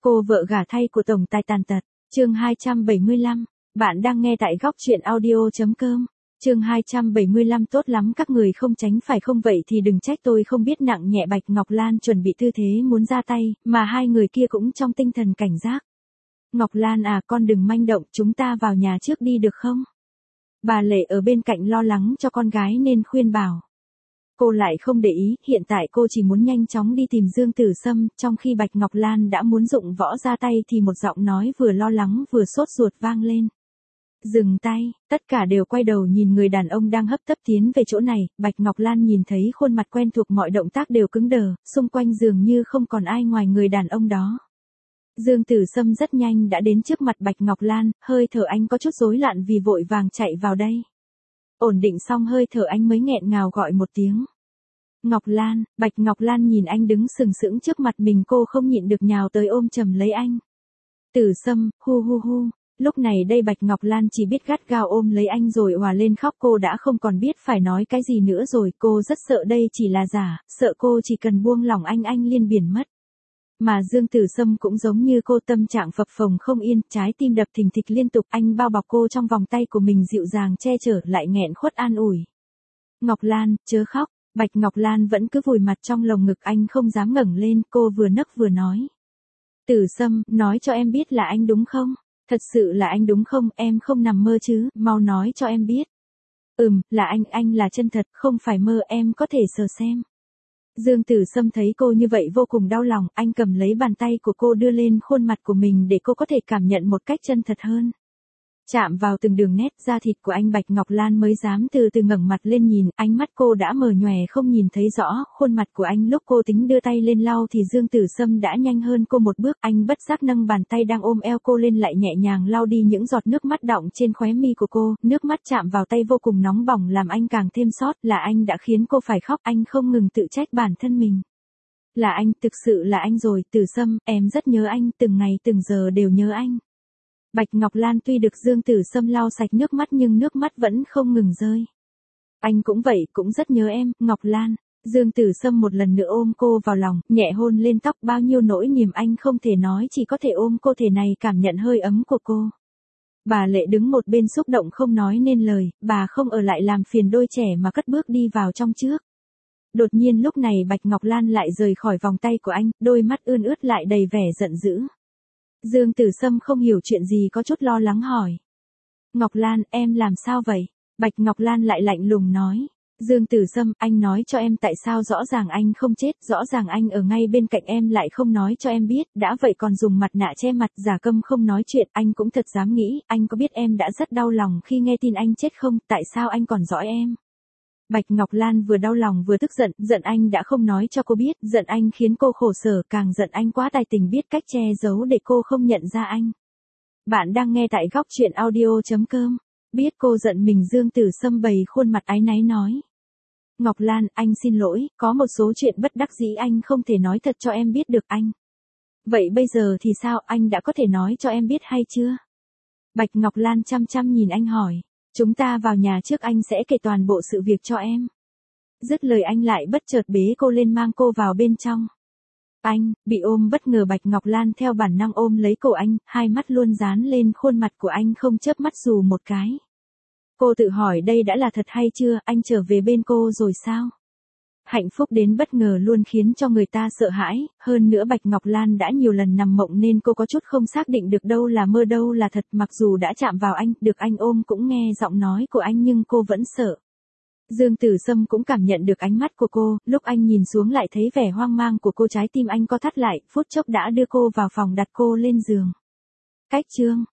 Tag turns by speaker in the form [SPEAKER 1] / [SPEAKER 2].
[SPEAKER 1] Cô vợ gả thay của tổng tài tàn tật. Chương 275. Bạn đang nghe tại góc truyện audio.com. Chương 275. Tốt lắm, các người không tránh phải không? Vậy thì đừng trách tôi không biết nặng nhẹ. Bạch Ngọc Lan chuẩn bị tư thế muốn ra tay, mà hai người kia cũng trong tinh thần cảnh giác. Ngọc Lan à, con đừng manh động, chúng ta vào nhà trước đi được không? Bà Lệ ở bên cạnh lo lắng cho con gái nên khuyên bảo. Cô lại không để ý, hiện tại cô chỉ muốn nhanh chóng đi tìm Dương Tử Sâm. Trong khi Bạch Ngọc Lan đã muốn dụng võ ra tay thì một giọng nói vừa lo lắng vừa sốt ruột vang lên. Dừng tay, tất cả đều quay đầu nhìn người đàn ông đang hấp tấp tiến về chỗ này. Bạch Ngọc Lan nhìn thấy khuôn mặt quen thuộc, mọi động tác đều cứng đờ, xung quanh dường như không còn ai ngoài người đàn ông đó. Dương Tử Sâm rất nhanh đã đến trước mặt Bạch Ngọc Lan, hơi thở anh có chút rối loạn vì vội vàng chạy vào đây. Ổn định xong hơi thở anh mới nghẹn ngào gọi một tiếng. Ngọc Lan. Bạch Ngọc Lan nhìn anh đứng sừng sững trước mặt mình, cô không nhịn được nhào tới ôm chầm lấy anh. Tử Sâm, hu hu hu. Lúc này đây Bạch Ngọc Lan chỉ biết gắt gao ôm lấy anh rồi òa lên khóc. Cô đã không còn biết phải nói cái gì nữa rồi. Cô rất sợ đây chỉ là giả, sợ cô chỉ cần buông lỏng anh liền biến mất. Mà Dương Tử Sâm cũng giống như cô, tâm trạng phập phồng không yên, trái tim đập thình thịch liên tục. Anh bao bọc cô trong vòng tay của mình, dịu dàng che chở, lại nghẹn khuất an ủi. Ngọc Lan, chớ khóc. Bạch Ngọc Lan vẫn cứ vùi mặt trong lồng ngực anh, không dám ngẩng lên. Cô vừa nấc vừa nói. Tử Sâm, nói cho em biết là anh đúng không? Thật sự là anh đúng không? Em không nằm mơ chứ, mau nói cho em biết. Là anh là chân thật, không phải mơ, em có thể sờ xem. Dương Tử Sâm thấy cô như vậy vô cùng đau lòng, anh cầm lấy bàn tay của cô đưa lên khuôn mặt của mình để cô có thể cảm nhận một cách chân thật hơn. Chạm vào từng đường nét da thịt của anh, Bạch Ngọc Lan mới dám từ từ ngẩng mặt lên nhìn. Ánh mắt cô đã mờ nhòe không nhìn thấy rõ khuôn mặt của anh. Lúc cô tính đưa tay lên lau thì Dương Tử Sâm đã nhanh hơn cô một bước. Anh bất giác nâng bàn tay đang ôm eo cô lên, lại nhẹ nhàng lau đi những giọt nước mắt đọng trên khóe mi của cô. Nước mắt chạm vào tay vô cùng nóng bỏng làm anh càng thêm xót. Là anh đã khiến cô phải khóc. Anh không ngừng tự trách bản thân mình. Là anh, thực sự là anh rồi. Tử Sâm, em rất nhớ anh, từng ngày từng giờ đều nhớ anh. Bạch Ngọc Lan tuy được Dương Tử Sâm lau sạch nước mắt nhưng nước mắt vẫn không ngừng rơi. Anh cũng vậy, cũng rất nhớ em, Ngọc Lan. Dương Tử Sâm một lần nữa ôm cô vào lòng, nhẹ hôn lên tóc. Bao nhiêu nỗi niềm anh không thể nói, chỉ có thể ôm cô thể này, cảm nhận hơi ấm của cô. Bà Lệ đứng một bên xúc động không nói nên lời, bà không ở lại làm phiền đôi trẻ mà cất bước đi vào trong trước. Đột nhiên lúc này Bạch Ngọc Lan lại rời khỏi vòng tay của anh, đôi mắt ươn ướt lại đầy vẻ giận dữ. Dương Tử Sâm không hiểu chuyện gì, có chút lo lắng hỏi. Ngọc Lan, em làm sao vậy? Bạch Ngọc Lan lại lạnh lùng nói. Dương Tử Sâm, anh nói cho em tại sao, rõ ràng anh không chết, rõ ràng anh ở ngay bên cạnh em lại không nói cho em biết, đã vậy còn dùng mặt nạ che mặt, giả câm không nói chuyện. Anh cũng thật dám nghĩ, anh có biết em đã rất đau lòng khi nghe tin anh chết không, tại sao anh còn dõi em? Bạch Ngọc Lan vừa đau lòng vừa tức giận, giận anh đã không nói cho cô biết, giận anh khiến cô khổ sở, càng giận anh quá tài tình biết cách che giấu để cô không nhận ra anh. Bạn đang nghe tại góc truyện audio.com. Biết cô giận mình, Dương Tử Sâm bày khuôn mặt áy náy nói. Ngọc Lan, anh xin lỗi, có một số chuyện bất đắc dĩ anh không thể nói thật cho em biết được anh. Vậy bây giờ thì sao, anh đã có thể nói cho em biết hay chưa? Bạch Ngọc Lan chăm chăm nhìn anh hỏi. Chúng ta vào nhà trước, anh sẽ kể toàn bộ sự việc cho em. Dứt lời anh lại bất chợt bế cô lên mang cô vào bên trong. Anh, bị ôm bất ngờ, Bạch Ngọc Lan theo bản năng ôm lấy cổ anh, hai mắt luôn dán lên khuôn mặt của anh không chớp mắt dù một cái. Cô tự hỏi đây đã là thật hay chưa, anh trở về bên cô rồi sao? Hạnh phúc đến bất ngờ luôn khiến cho người ta sợ hãi, hơn nữa Bạch Ngọc Lan đã nhiều lần nằm mộng nên cô có chút không xác định được đâu là mơ đâu là thật. Mặc dù đã chạm vào anh, được anh ôm cũng nghe giọng nói của anh nhưng cô vẫn sợ. Dương Tử Sâm cũng cảm nhận được ánh mắt của cô, lúc anh nhìn xuống lại thấy vẻ hoang mang của cô, trái tim anh co thắt lại, phút chốc đã đưa cô vào phòng đặt cô lên giường. Cách chương